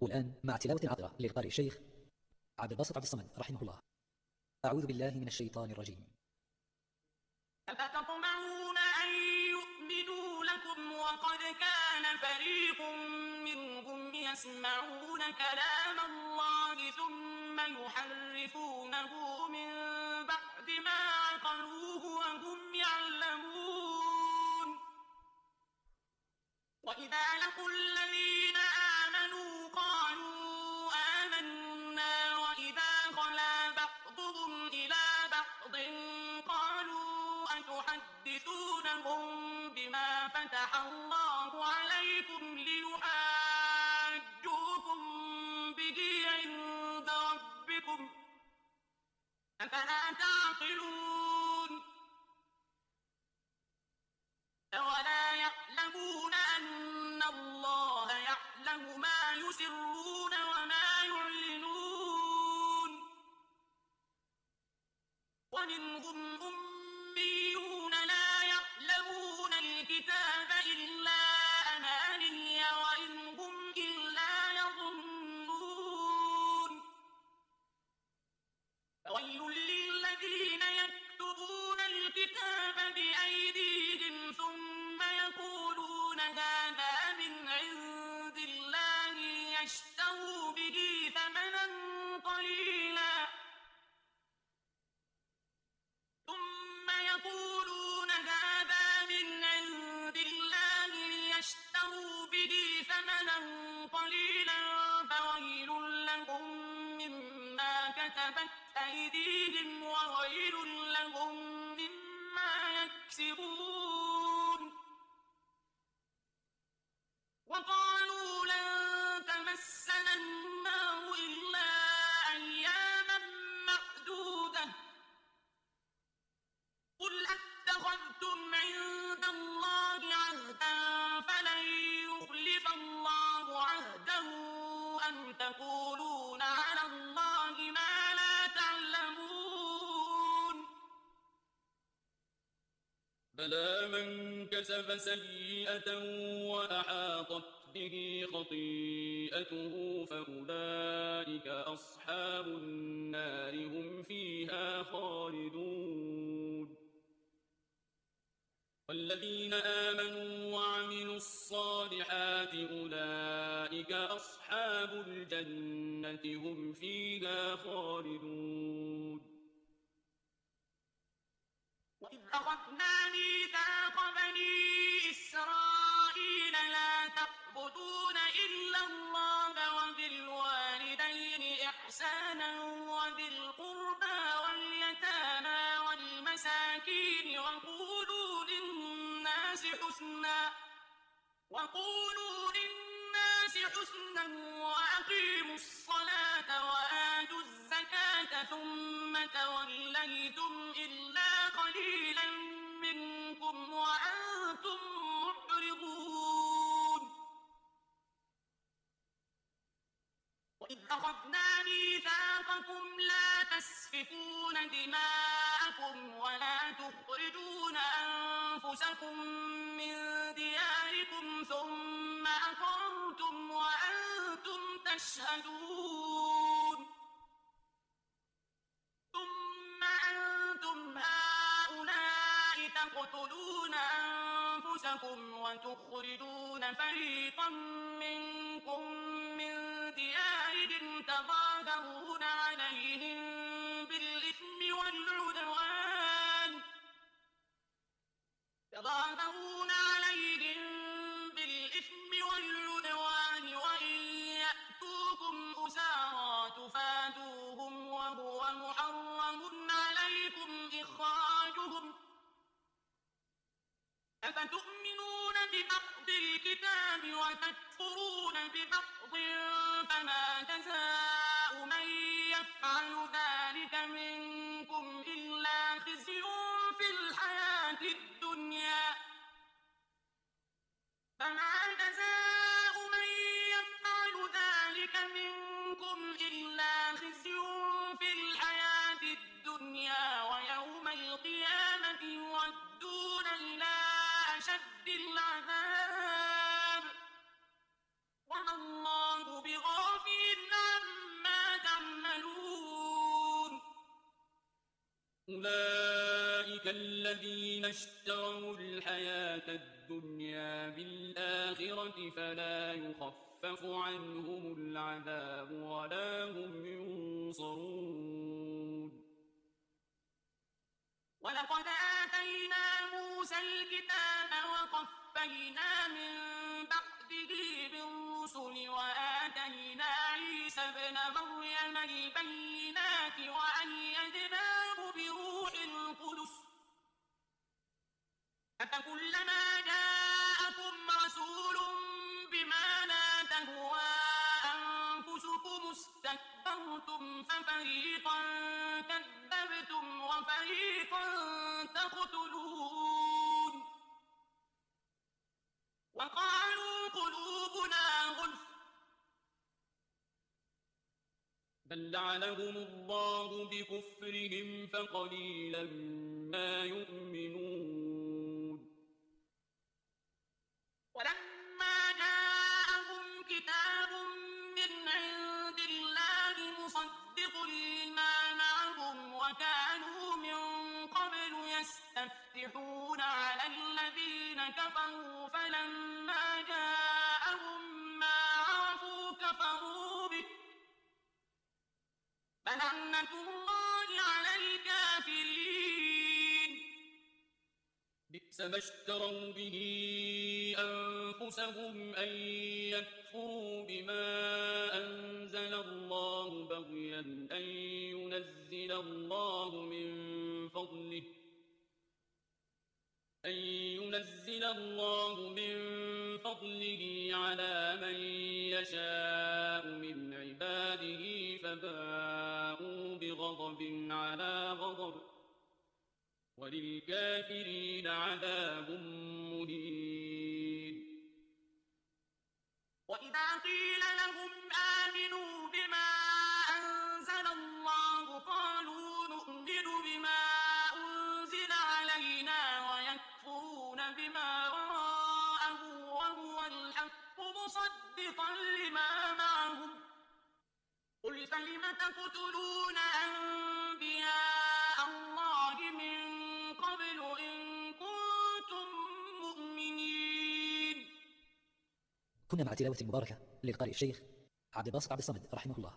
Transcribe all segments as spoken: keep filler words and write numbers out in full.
والآن مع تلاوة عطرة للقارئ الشيخ عبد الباسط عبد الصمد رحمه الله. أعوذ بالله من الشيطان الرجيم. أفتطمعون أن يؤمنوا لكم وقد كان فريق منهم يسمعون كلام الله ثم يحرفونه من بعد ما عقلوه وهم يعلمون. وإذا لقوا الذين آمنوا قالوا آمنا وإذا خلا بعضهم إلى بعض قالوا أتحدثونهم بما فتح الله عليكم ليحاجوكم به عند ربكم أفلا تعقلون. أولا يعلمون أن الله يعلم ما يسرون وما يعلنون. ومنهم أميون لا يعلمون الكتاب إلا أماني وإن هم إلا يظنون. فويل للذين يكتبون الكتاب بأيديهم ثم يقولون هذا من عند الله ليشتروا به ثمنا قليلا ثم يقولون هذا من عند الله ليشتروا به ثمنا قليلا فويل لهم مما كتبت أيديهم وويل لهم مما يكسبون. وقالوا لن تمسنا النار إلا أياما معدودة قل أتخذتم عند الله عهدا فلن يخلف الله عهده أم تقولون على الله ما لا تعلمون. بلى من كسب سيئة وأحاطت به خطيئته فأولئك أصحاب النار هم فيها خالدون. والذين آمنوا وعملوا الصالحات أولئك أصحاب الجنة هم فيها خالدون. وإذ أخذنا ميثاق بني إسرائيل لا تعبدون إلا الله وبالوالدين إحسانا وذي القربى واليتامى والمساكين وقولوا للناس حسنا وقولوا للناس حسنا وأقيموا الصلاة وآتوا الزكاة ثم توليتم إلا قليلا منكم وأنتم معرضون. وإذ أخذنا ميثاقكم لا تسفكون دماءكم ولا تخرجون أنفسكم من دياركم ثم أقررتم وأنتم تشهدون. ثم أنتم هؤلاء تقتلون أنفسكم وتخرجون فريقا منكم من ديارهم تظاهرون عليهم بالإثم والعدوان تظاهرون عليهم بالإثم والعدوان وإن يأتوكم أسارى تفادوهم وهو محرم عليكم إخراجهم أفتؤمنون ببعض الكتاب وتكفرون ببعض فما جزاء أولئك الذين اشتروا الحياة الدنيا بالآخرة فلا يخفف عنهم العذاب ولا هم ينصرون ولقد آتينا موسى الكتاب وقفينا من بعده بالرسل وآتينا عيسى ابن مريم البينات وأيدناه بروح القدس أفكلما جاءكم رسول بما لا تهوى أنفسكم استكبرتم ففريقا كذبتم وفريقا تقتلون وقالوا قلوبنا غلف بل لعنهم الله بكفرهم فقليلا ما يؤمنون ولما جاءهم كتاب من عند الله مصدق لما معهم وكانوا من قبل يستفتحون على الذين كفروا فلما جاءهم ما عرفوا كفروا به فلعنة الله على الكافرين بئس ما اشتروا به أنفسهم أن يكفروا بما أنزل الله بغيا أن ينزل الله من فضله أن ينزل الله من فضله على من يشاء من عباده فباءوا بغضب على غضب وللكافرين عذاب مهين وإذا قيل لهم آمنوا بما أنزل الله قالوا نؤمن بما أنزل علينا ويكفرون بما وراءه وهو الحق مصدقا لما معهم قل فلم تقتلون أنبياء الله من قبل إن كنتم مؤمنين. كنا مع تلاوة مباركة للقارئ الشيخ عبد الباسط عبد الصمد رحمه الله.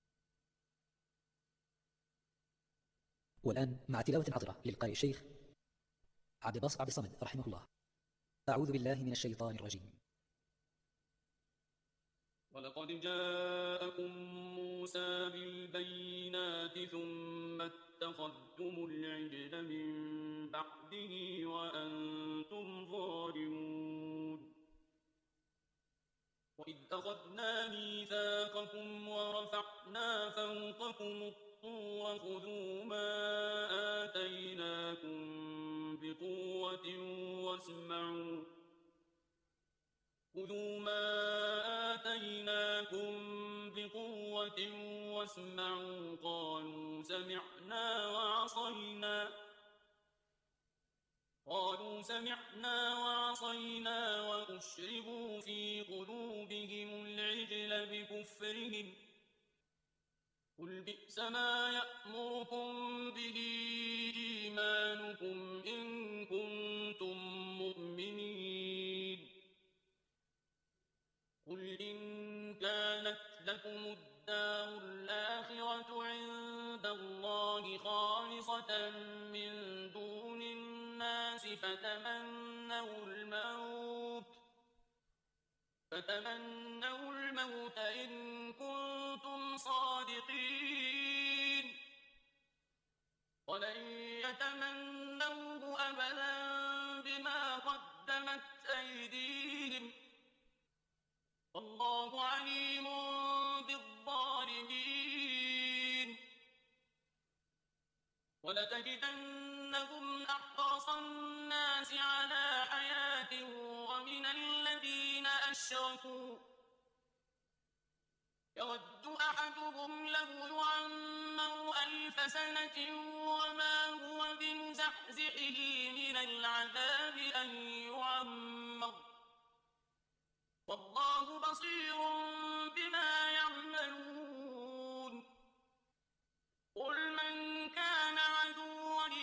والآن مع تلاوة عطرة للقارئ الشيخ عبد الباسط عبد الصمد رحمه الله. أعوذ بالله من الشيطان الرجيم. ولقد جاءكم موسى بالبينات ثم اتخذتم العجل من بعده وأنتم ظالمون وإذ أخذنا ميثاقكم ورفعنا فوقكم الطور خذوا ما آتيناكم بقوة واسمعوا خذوا ما آتيناكم بقوة واسمعوا قالوا سمعنا وعصينا قالوا سمعنا وعصينا وأشربوا في قلوبهم العجل بكفرهم قل بئس ما يأمركم به إيمانكم إن كنتم مؤمنين قل إن كانت لكم الدار الآخرة عند الله خالصة من دون الناس فتمنوا الموت فتمنوا الموت إن كنتم صادقين ولن يتمنوه أبدا بما قدمت أيديهم والله عليم بالظالمين ولتجدنهم أحرص الناس على حياة ومن الذين أشركوا يود أحدهم لو يعمر ألف سنة وما هو بمزحزحه من العذاب أن يعمر والله بصير بما يعملون قل من كان عدوا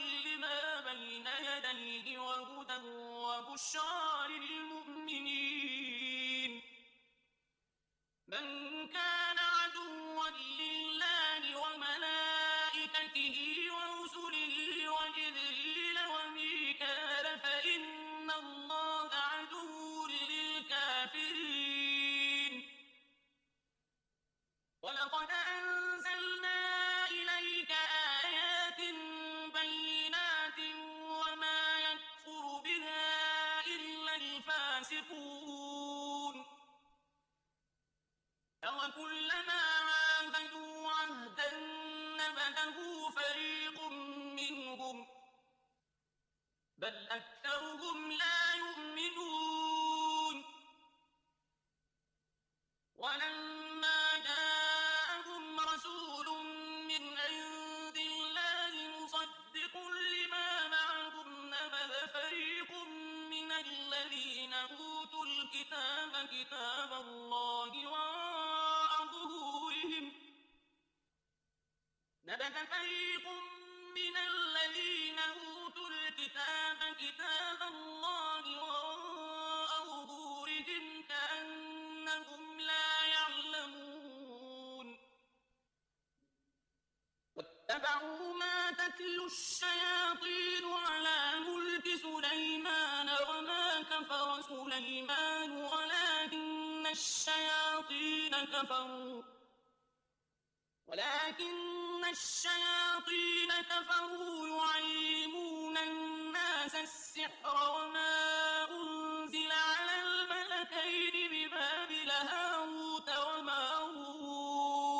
لما بين يديه وهدى وبشرى للمؤمنين من كان عدوا لله وملائكته ورسله وجبريل وميكال فإن الله عدو للكافرين ولقد أنزلنا إليك آيات بينات وما يكفر بها إلا الفاسقون أوكلما عاهدوا عهدا نبذه فريق منهم بل أكثرهم لا يؤمنون ولما جاءهم رسول من عند الله مصدق لما معهم نبذ فريق من الذين أوتوا الكتاب كتاب الله وراء ظهورهم نبذ فريق من الذين أوتوا الكتاب كتاب الله وراء ظهورهم كأنهم لا يعلمون واتبعوا ما تتلو الشياطين على ملك سليمان وما كفر سليمان ولكن الشياطين كفروا ولكن الشياطين كفروا يعلمون الناس السحر وما أنزل على الملكين ببابل هاروت وماروت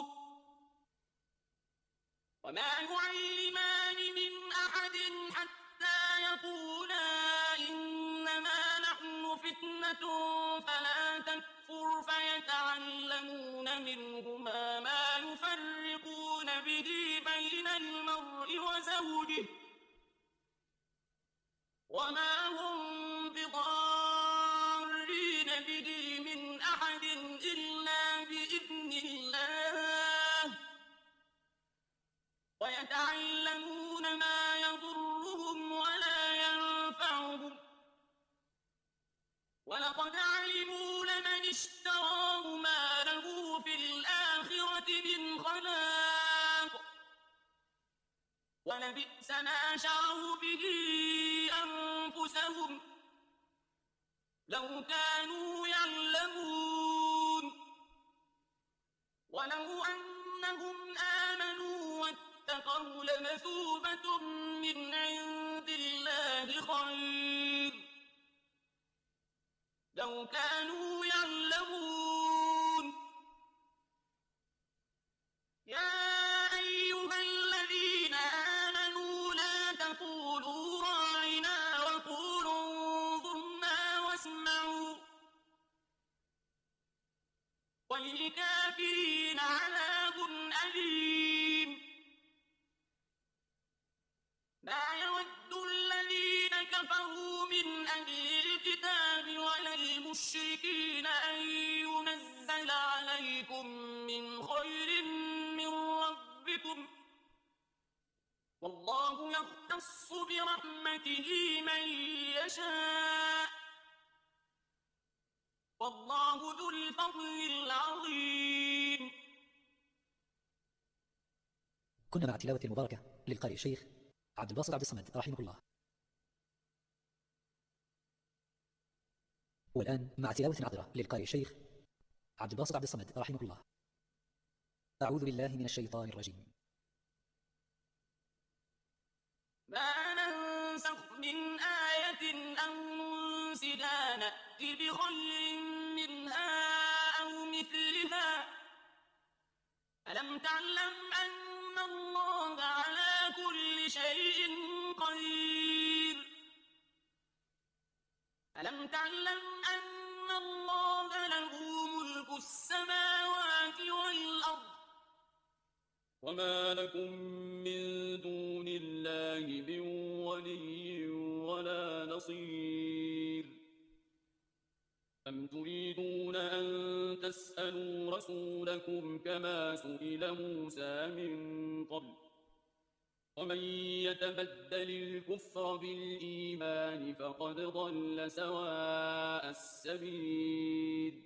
وما يعلمان من أحد حتى يقولا إنما نحن فتنة فلا تكفر فيتعلمون منهما ما يفرقون به بين المرء وزوجه وما هم بضارين به من أحد إلا بإذن الله ويتعلمون ما يضرهم ولا ينفعهم ولقد علموا لمن اشتراه ما له في الآخرة من خلاق ولبئس ما شروا به أنفسهم لو كانوا يعلمون ولو أنهم آمنوا واتقوا لمثوبة من عند الله خير لو كانوا يعلمون يا أيها الذين آمنوا لا تقولوا راعنا وقولوا انظرنا واسمعوا وللكافرين عذاب أليم ما يود الذين كفروا من أهل الكتاب ولا المشركين أن ينزل عليكم من خير من ربكم والله يختص برحمته من يشاء والله ذو الفضل العظيم. كنا مع تلاوة المباركة للقارئ الشيخ عبد الباسط عبد الصمد رحمه الله. والآن مع تلاوة عطرة للقارئ الشيخ عبد الباسط عبد الصمد رحمه الله. أعوذ بالله من الشيطان الرجيم. ما ننسخ من آية أو ننسها نأت بخير منها أو مثلها ألم تعلم أن الله على كل شيء قدير ألم تعلم أن الله له ملك السماوات والأرض وما لكم من دون الله من ولي ولا نصير أم تريدون أن تسألوا رسولكم كما سئل موسى من قبل ومن يتبدل الكفر بالإيمان فقد ضل سواء السبيل.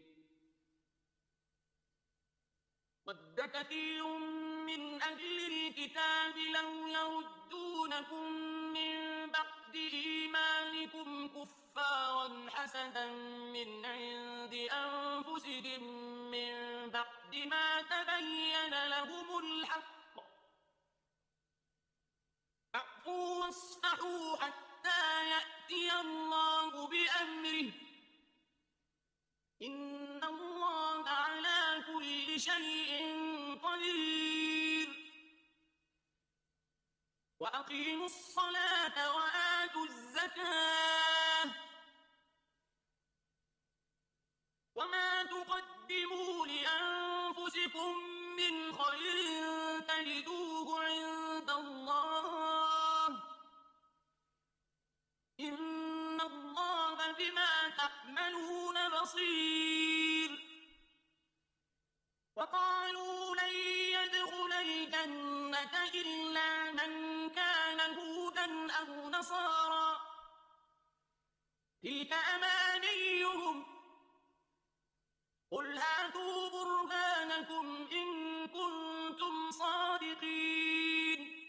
ود كثير من أهل الكتاب لو يردونكم من بعد إيمانكم كفارا حسدا من عند أنفسهم من بعد ما تبين لهم الحق فاعفوا واصفحوا حتى يأتي الله بأمره إن الله على كل شيء قدير. وأقيموا الصلاة وآتوا الزكاة وما تقدموا لأنفسكم من خير تجدوه عند الله إن الله بما تعملون بصير. وقالوا لن يدخل الجنة إلا من كان هودا أو نصارى تلك أمانيهم قل هاتوا برهانكم إن كنتم صادقين.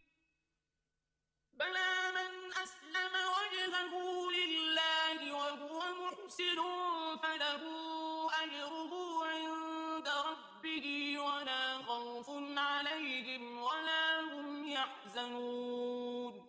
بلى من أسلم وجهه لله وهو محسن فله أجره عند ربه ولا خوف عليهم ولا هم يحزنون.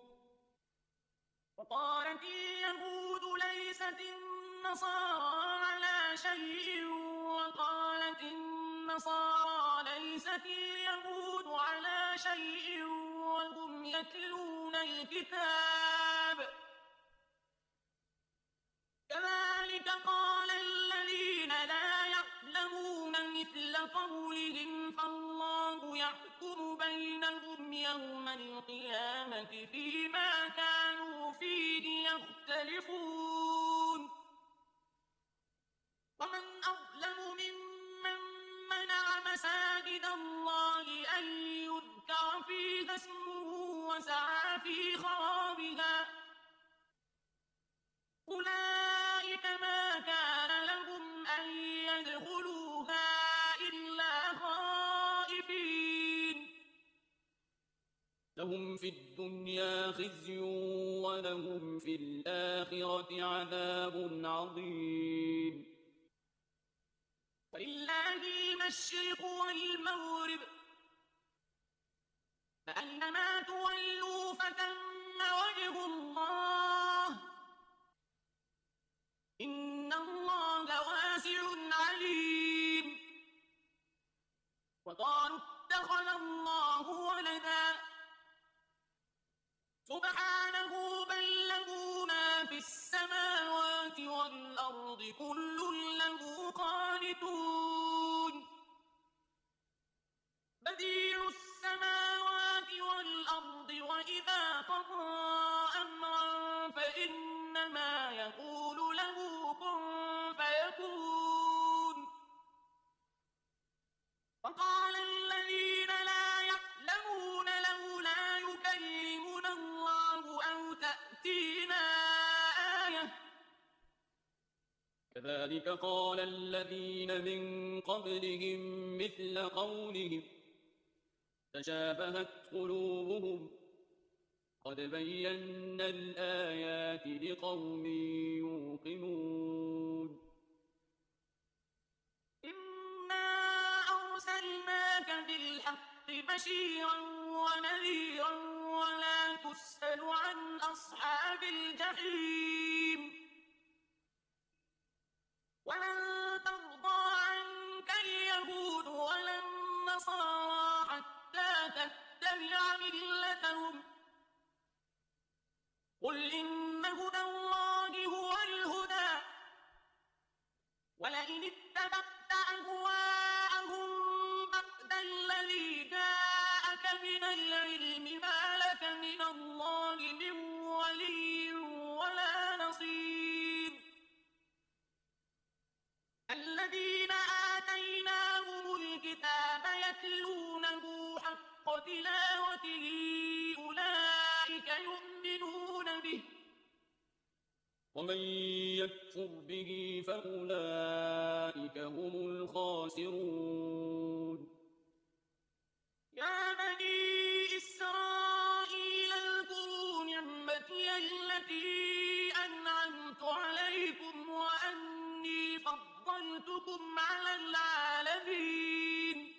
وقالت اليهود ليست النصارى على شيء وقالت النصارى ليست اليهود على شيء وهم يتلون الكتاب كذلك قال الذين لا يعلمون مثل قولهم فالله يحكم بينهم يوم القيامة فيما كانوا فيه يختلفون. ومن أظلم ممن منع مساجد الله أن يذكر فيها اسمه وسعى في خرابها أولئك ما كان لهم أن يدخلوها إلا خائفين. لهم في الدنيا خزي ولهم في الآخرة عذاب عظيم. ولله المشرق والمغرب فأينما تولوا فتم وجه الله إن الله واسع عليم. وقالوا اتخذ الله ولدا سبحانه بل له ما في السماوات والأرض كل له قانتون. بديع السماوات والأرض وإذا قضى أمرا فإنما يقول له كن فيكون. وقال الذين لا يعلمون لولا يكلمنا الله أو تأتينا آية كذلك قال الذين من قبلهم مثل قولهم تشابهت قلوبهم قد بينا الآيات لقوم يوقنون. إنا أرسلناك بالحق بشيرا ونذيرا ولا تسأل عن أصحاب الجحيم. ولن ترضى عنك اليهود ولا النصارى حتى تتبع ملتهم قل إن هدى الله هو الهدى ولئن اتبعت أهواءهم بعد الذي جاءك من العلم ما لك من الله من ولي ولا نصير. الذين آتيناهم الكتاب يتلونه حق تلاوته به ومن يكفر به فأولئك هم الخاسرون يا بني إسرائيل اذكروا نعمتي التي أنعمت عليكم وأني فضلتكم على العالمين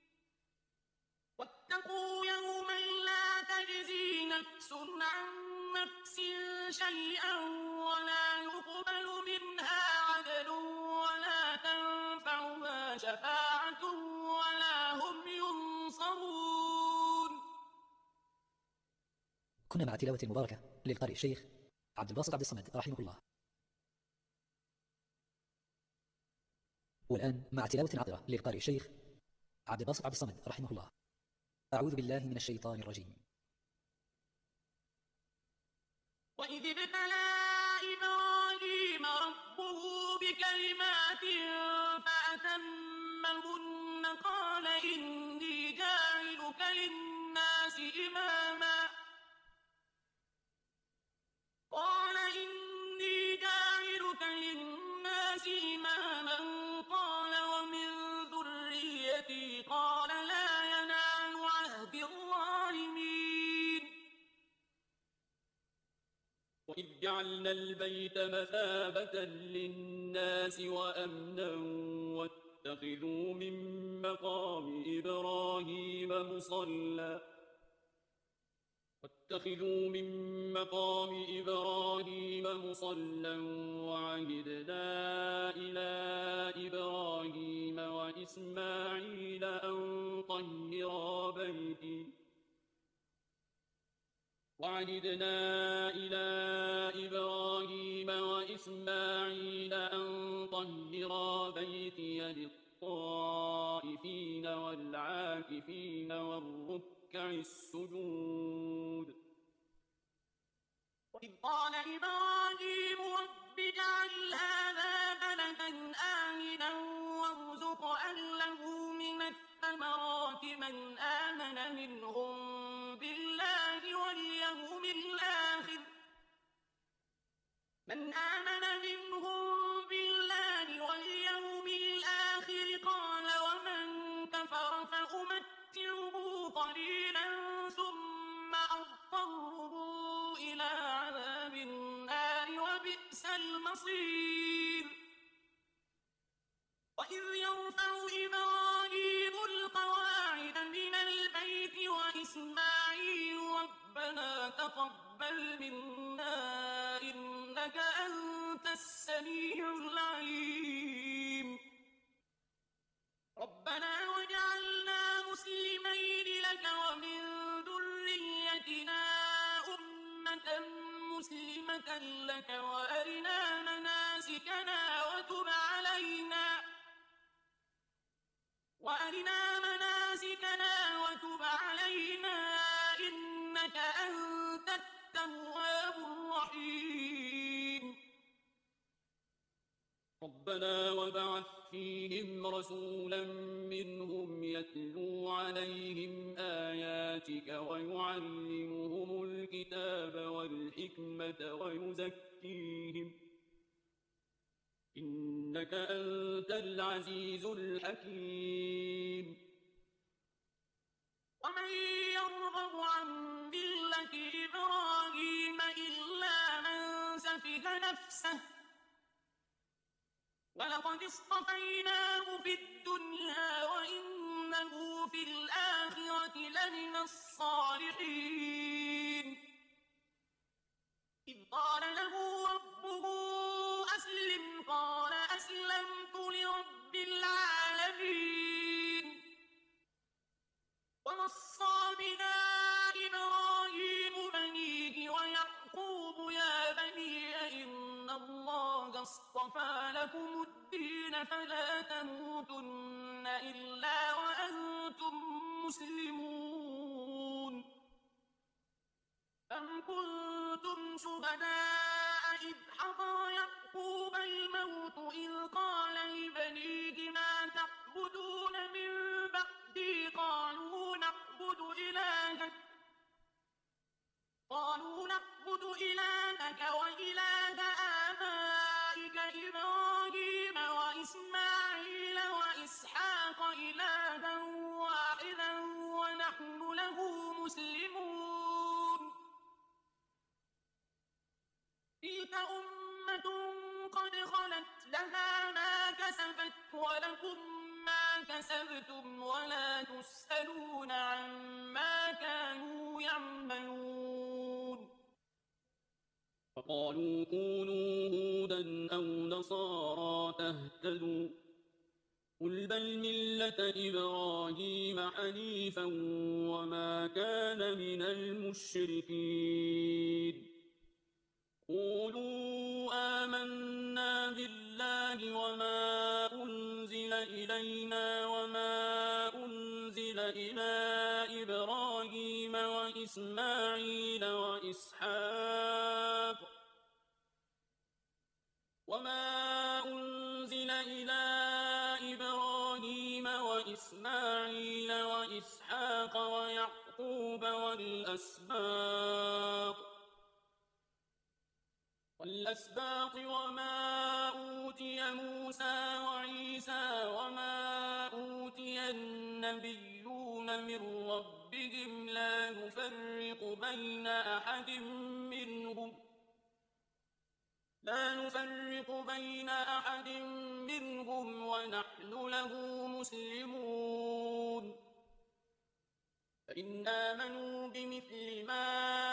واتقوا يوما لا تجزي نفس عن نفس شيئا ولا يقبل منها عدل ولا تنفعها شفاعة ولا هم ينصرون. كنا مع تلاوة مباركة للقارئ الشيخ عبد الباسط عبد الصمد رحمه الله. والآن مع تلاوة عطرة للقارئ الشيخ عبد الباسط عبد الصمد رحمه الله. أعوذ بالله من الشيطان الرجيم. وإذ ابتلى إبراهيم ربه بكلمات فأتمهن قال إني جاعلك للناس إماما قال إني جاعلك للناس إماما قال ومن ذريتي قال لا ينال عهد الظالمين. وإذ جعلنا البيت مثابة للناس وأمنا واتخذوا من مقام إبراهيم مصلى واتخذوا من مقام إبراهيم مصلى وعهدنا إلى إبراهيم وإسماعيل أن طهرا بيتي وعهدنا إلى إبراهيم وإسماعيل أن طهرا بيتي للطائفين والعاكفين والركع السجود. وإذ قال إبراهيم رب اجعل هذا بلدا آمنا وارزق أهله من الثمرات من آمن منهم بالله واليوم الآخر من آمن منهم بالله واليوم الآخر قال ومن كفر فأمتعه قليلا ثم أضطره إلى عذاب النار وبئس المصير. وإذ يرفع إبراهيم القواعد من البيت وإسماعيل ربنا تقبل منا إنك أنت السميع العليم. ربنا واجعلنا مسلمين لك ومن ذريتنا أمة مسلمة لك وأرنا مناسكنا وتب علينا وأرنا مناسكنا وتب علينا إنك أنت التواب الرحيم. ربنا وابعث فيهم رسولا منهم يتلو عليهم آياتك ويعلمهم الكتاب والحكمة ويزكيهم إنك أنت العزيز الحكيم. ومن يرغب عن ملة إبراهيم إلا من سفه نفسه ولقد اصطفيناه في الدنيا وإنه في الآخرة لمن الصالحين. إذ قال له ربه أسلم قال أسلمت لرب العالمين. ووصى بنا إبراهيم بنيه ويعقوب يا بني إن الله اصطفى لكم الدين فلا تموتن إلا وأنتم مسلمون. أم كنتم شهداء إذ حضر يعقوب الموت إذ قال لبنيه ما تعبدون من بعدي قالوا نعبد إلهك قالوا نعبد إلهك وإله آبائك إبراهيم وإسماعيل وإسحاق إلها واحدا ونحن له مسلمون تلك أمة قد خلت لها ما كسبت ولكم ما كسبتم ولا تسألون عما كانوا يعملون فقالوا كونوا هودا أو نصارى تهتدوا قل بل ملة إبراهيم حنيفا وما كان من المشركين قولوا آمنا بالله وما أنزل إلينا وما أنزل إلى إبراهيم وإسماعيل وإسحاق وما أنزل إلى إبراهيم وإسماعيل وإسحاق ويعقوب والأسباط والأسباط وما أوتي موسى وعيسى وما أوتي النبيون من ربهم لا نفرق بين أحد منهم لا نفرق بين أحد منهم ونحن له مسلمون فإن آمنوا بمثل ما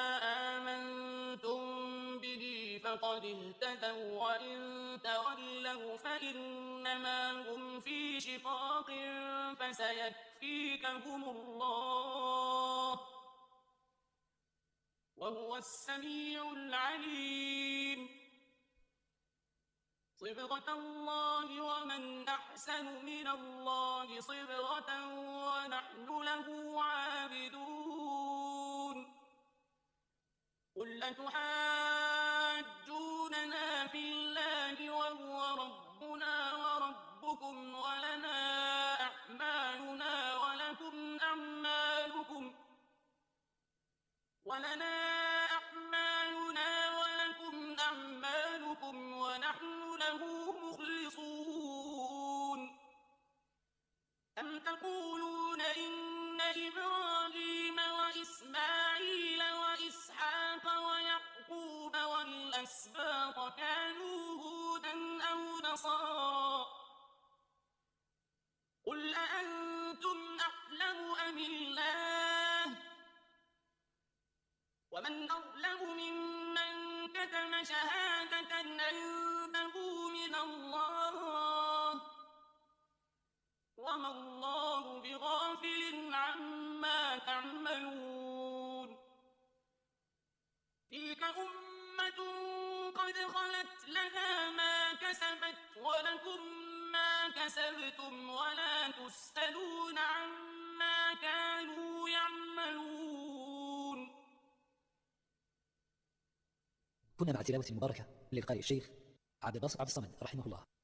آمنتم به فقد اهتدوا وإن تولوا فإنما هم في شقاق فسيكفيكهم الله وهو السميع العليم صبغة الله ومن أحسن من الله صبغة ونحن له عابدون قل أتحاجوننا في الله وهو ربنا وربكم ولنا أعمالنا ولكم أعمالكم ولنا أعمالنا ولكم أعمالكم ونحن له مخلصون أم تقولون إن إبراهيم وإسماعيل وإسحاق ويعقوب والأسباط كانوا هودا أو نصارى قل أأنتم أعلم أم الله ومن أظلم ممن كتم شهادة عنده من الله وما الله بغافل عما تعملون تلك أمة قد خلت لها ما كسبت ولكم ما كسبتم ولا تسألون عما كانوا يعملون. كنا مع تلاوة مباركة للقارئ الشيخ عبد الباسط عبد الصمد رحمه الله.